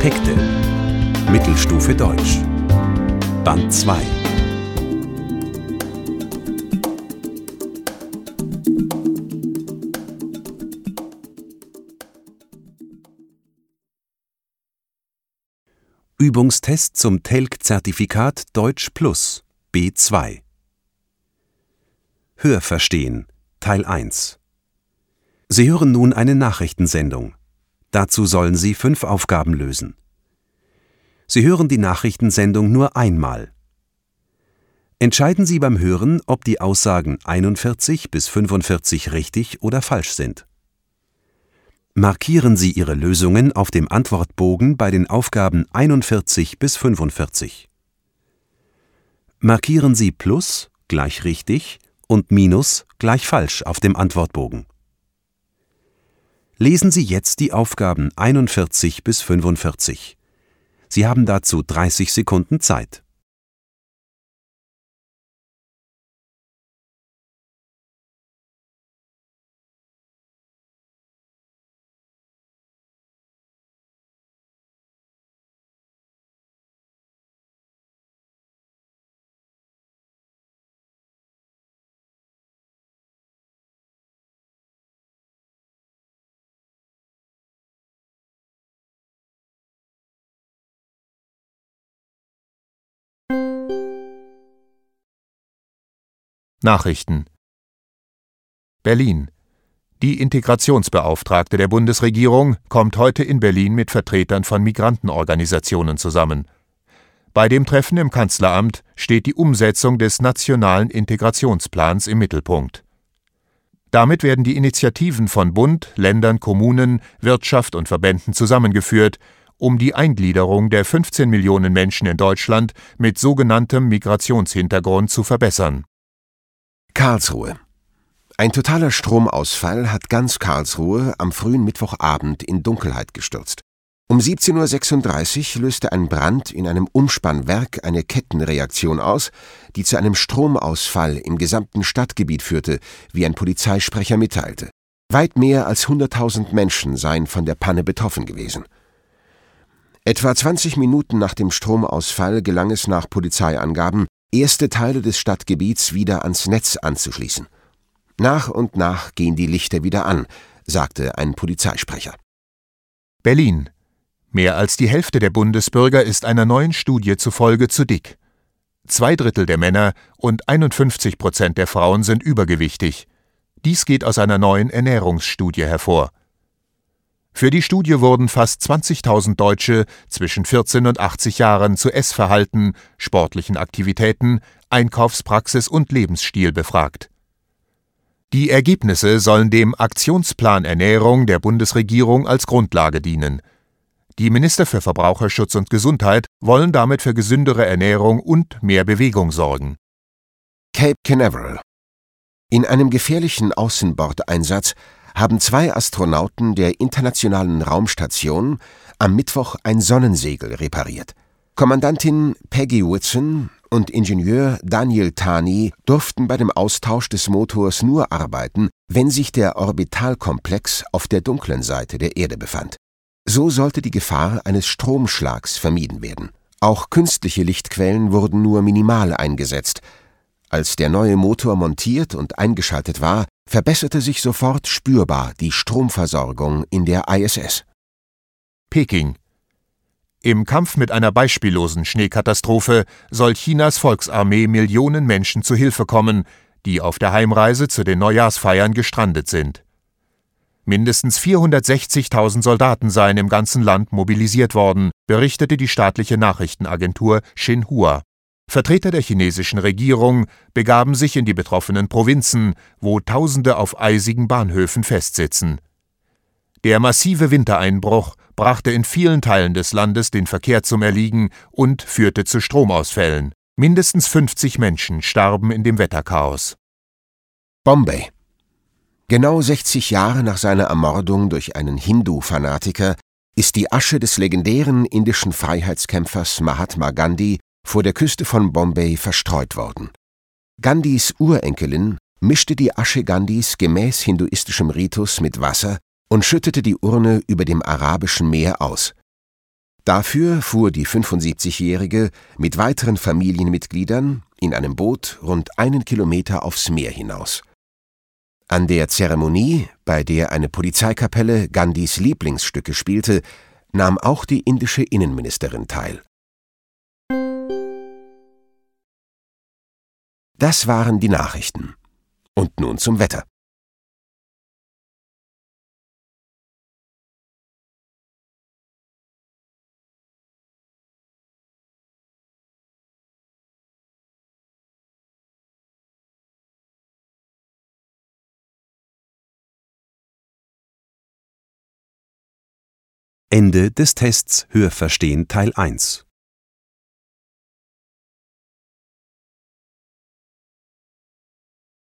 Hekte. Mittelstufe Deutsch. Band 2. Übungstest zum Telg-Zertifikat Deutsch Plus B2. Hörverstehen Teil 1. Sie hören nun eine Nachrichtensendung. Dazu sollen Sie 5 Aufgaben lösen. Sie hören die Nachrichtensendung nur einmal. Entscheiden Sie beim Hören, ob die Aussagen 41 bis 45 richtig oder falsch sind. Markieren Sie Ihre Lösungen auf dem Antwortbogen bei den Aufgaben 41 bis 45. Markieren Sie Plus gleich richtig und Minus gleich falsch auf dem Antwortbogen. Lesen Sie jetzt die Aufgaben 41 bis 45. Sie haben dazu 30 Sekunden Zeit. Nachrichten. Berlin. Die Integrationsbeauftragte der Bundesregierung kommt heute in Berlin mit Vertretern von Migrantenorganisationen zusammen. Bei dem Treffen im Kanzleramt steht die Umsetzung des Nationalen Integrationsplans im Mittelpunkt. Damit werden die Initiativen von Bund, Ländern, Kommunen, Wirtschaft und Verbänden zusammengeführt, um die Eingliederung der 15 Millionen Menschen in Deutschland mit sogenanntem Migrationshintergrund zu verbessern. Karlsruhe. Ein totaler Stromausfall hat ganz Karlsruhe am frühen Mittwochabend in Dunkelheit gestürzt. Um 17:36 Uhr löste ein Brand in einem Umspannwerk eine Kettenreaktion aus, die zu einem Stromausfall im gesamten Stadtgebiet führte, wie ein Polizeisprecher mitteilte. Weit mehr als 100.000 Menschen seien von der Panne betroffen gewesen. Etwa 20 Minuten nach dem Stromausfall gelang es nach Polizeiangaben, erste Teile des Stadtgebiets wieder ans Netz anzuschließen. Nach und nach gehen die Lichter wieder an, sagte ein Polizeisprecher. Berlin. Mehr als die Hälfte der Bundesbürger ist einer neuen Studie zufolge zu dick. 2/3 der Männer und 51% der Frauen sind übergewichtig. Dies geht aus einer neuen Ernährungsstudie hervor. Für die Studie wurden fast 20.000 Deutsche zwischen 14 und 80 Jahren zu Essverhalten, sportlichen Aktivitäten, Einkaufspraxis und Lebensstil befragt. Die Ergebnisse sollen dem Aktionsplan Ernährung der Bundesregierung als Grundlage dienen. Die Minister für Verbraucherschutz und Gesundheit wollen damit für gesündere Ernährung und mehr Bewegung sorgen. Cape Canaveral. In einem gefährlichen Außenbordeinsatz haben 2 Astronauten der Internationalen Raumstation am Mittwoch ein Sonnensegel repariert. Kommandantin Peggy Whitson und Ingenieur Daniel Tani durften bei dem Austausch des Motors nur arbeiten, wenn sich der Orbitalkomplex auf der dunklen Seite der Erde befand. So sollte die Gefahr eines Stromschlags vermieden werden. Auch künstliche Lichtquellen wurden nur minimal eingesetzt. Als der neue Motor montiert und eingeschaltet war, verbesserte sich sofort spürbar die Stromversorgung in der ISS. Peking. Im Kampf mit einer beispiellosen Schneekatastrophe soll Chinas Volksarmee Millionen Menschen zu Hilfe kommen, die auf der Heimreise zu den Neujahrsfeiern gestrandet sind. Mindestens 460.000 Soldaten seien im ganzen Land mobilisiert worden, berichtete die staatliche Nachrichtenagentur Xinhua. Vertreter der chinesischen Regierung begaben sich in die betroffenen Provinzen, wo Tausende auf eisigen Bahnhöfen festsitzen. Der massive Wintereinbruch brachte in vielen Teilen des Landes den Verkehr zum Erliegen und führte zu Stromausfällen. Mindestens 50 Menschen starben in dem Wetterchaos. Bombay. Genau 60 Jahre nach seiner Ermordung durch einen Hindu-Fanatiker ist die Asche des legendären indischen Freiheitskämpfers Mahatma Gandhi vor der Küste von Bombay verstreut worden. Gandhis Urenkelin mischte die Asche Gandhis gemäß hinduistischem Ritus mit Wasser und schüttete die Urne über dem Arabischen Meer aus. Dafür fuhr die 75-Jährige mit weiteren Familienmitgliedern in einem Boot rund 1 Kilometer aufs Meer hinaus. An der Zeremonie, bei der eine Polizeikapelle Gandhis Lieblingsstücke spielte, nahm auch die indische Innenministerin teil. Das waren die Nachrichten. Und nun zum Wetter. Ende des Tests Hörverstehen Teil 1.